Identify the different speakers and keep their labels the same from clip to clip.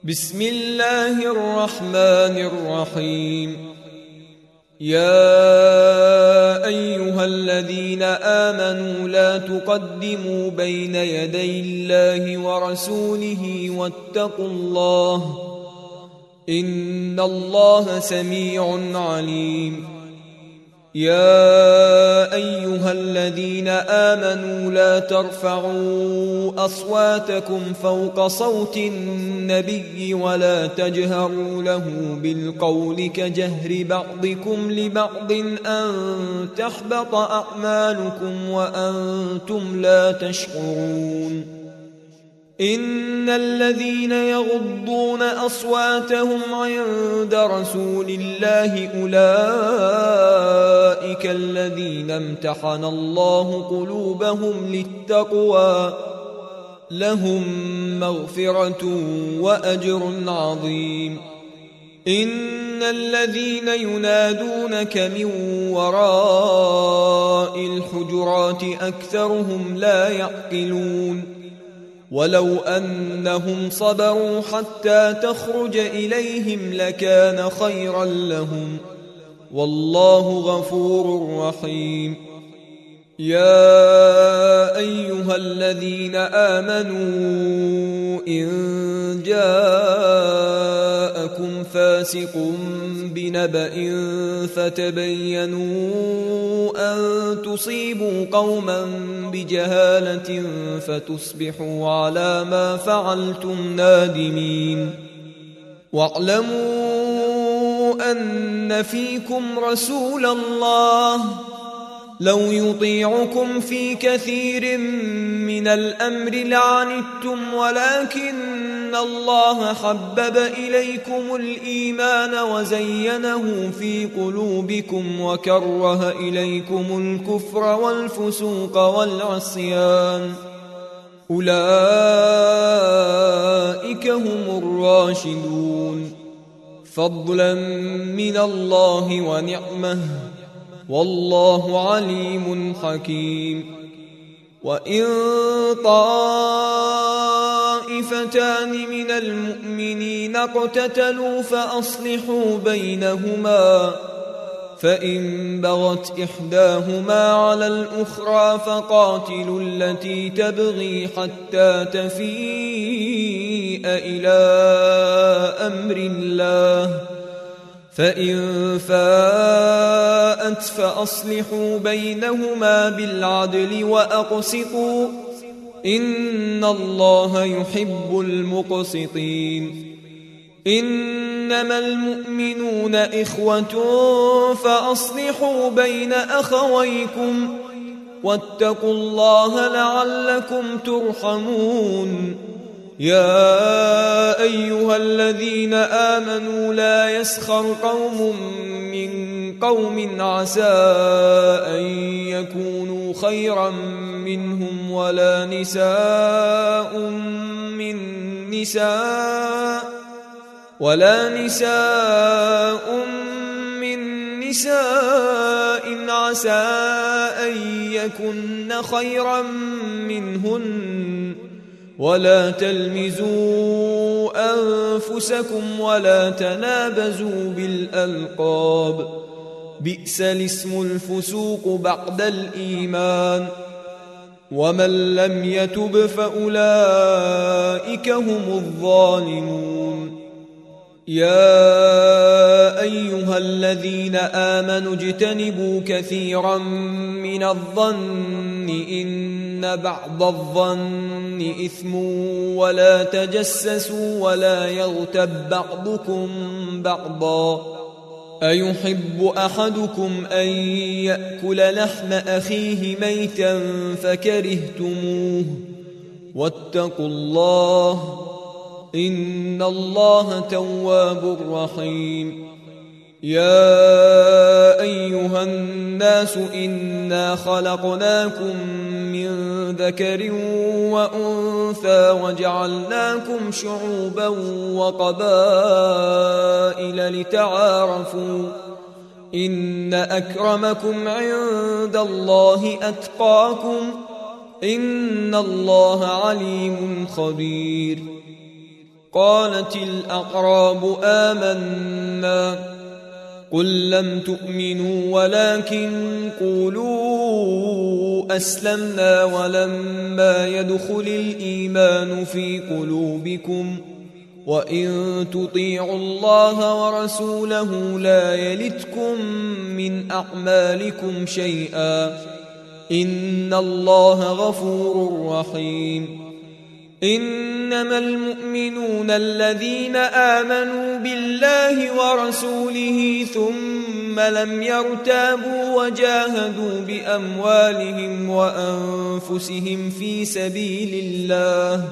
Speaker 1: بسم الله الرحمن الرحيم. يا أيها الذين آمنوا لا تقدموا بين يدي الله ورسوله واتقوا الله إن الله سميع عليم. يا أيها الذين آمنوا لا ترفعوا أصواتكم فوق صوت النبي ولا تجهروا له بالقول كجهر بعضكم لبعض أن تحبط أعمالكم وأنتم لا تشعرون. إن الذين يغضون أصواتهم عند رسول الله أولئك الذين امتحن الله قلوبهم للتقوى لهم مغفرة وأجر عظيم. إن الذين ينادونك من وراء الحجرات أكثرهم لا يعقلون. ولو أنهم صبروا حتى تخرج إليهم لكان خيرا لهم والله غفور رحيم. يا أيها الذين آمنوا إن جاءكم فاسق بنبأ فتبينوا أن تصيبوا قوما بجهالة فتصبحوا على ما فعلتم نادمين. واعلموا أن فيكم رسول الله لو يطيعكم في كثير من الأمر لعنتم ولكن الله حبب إليكم الإيمان وزينه في قلوبكم وكره إليكم الكفر والفسوق والعصيان أولئك هم الراشدون فضلا من الله ونعمه والله عليم حكيم. وإن طائفتان من المؤمنين اقتتلوا فأصلحوا بينهما فإن بغت إحداهما على الأخرى فقاتلوا التي تبغي حتى تفيء إلى أمر الله فإن فاءت فأصلحوا بينهما بالعدل وأقسطوا إن الله يحب المقسطين. إنما المؤمنون إخوة فأصلحوا بين أخويكم واتقوا الله لعلكم ترحمون. يا أيها الذين آمنوا لا يسخر قوم من قوم عسى أن يكونوا خيرا منهم ولا نساء من نساء عسى أن يكن خيرا منهن ولا تلمزوا أنفسكم ولا تنابزوا بالألقاب بئس الاسم الفسوق بعد الإيمان ومن لم يتب فأولئك هم الظالمون. يا أيها الذين آمنوا اجتنبوا كثيرا من الظن إن بعض الظن إثم ولا تجسسوا ولا يغتب بعضكم بعضا أيحب أحدكم أن يأكل لحم أخيه ميتا فكرهتموه واتقوا الله إن الله تواب رحيم. يا أيها الناس إنا خلقناكم من ذكر وأنثى وجعلناكم شعوبا وقبائل لتعارفوا إن أكرمكم عند الله أتقاكم إن الله عليم خبير. قالت الأعراب آمنا قل لم تؤمنوا ولكن قولوا أسلمنا ولما يدخل الإيمان في قلوبكم وإن تطيعوا الله ورسوله لا يلتكم من أعمالكم شيئا إن الله غفور رحيم إنما المؤمنون الذين آمنوا بالله ورسوله ثم لم يرتابوا وجاهدوا بأموالهم وأنفسهم في سبيل الله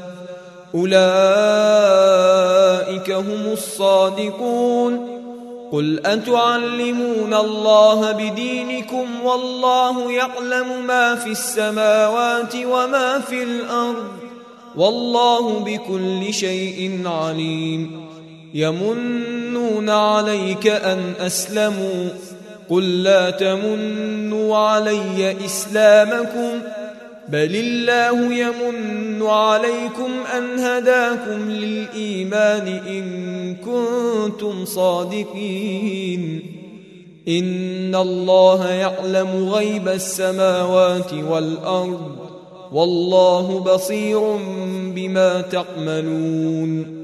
Speaker 1: أولئك هم الصادقون قل أتعلمون الله بدينكم والله يعلم ما في السماوات وما في الأرض والله بكل شيء عليم يمنون عليك أن أسلموا قل لا تمنوا علي إسلامكم بل الله يمن عليكم أن هداكم للإيمان إن كنتم صادقين إن الله يعلم غيب السماوات والأرض والله بصير بما تعملون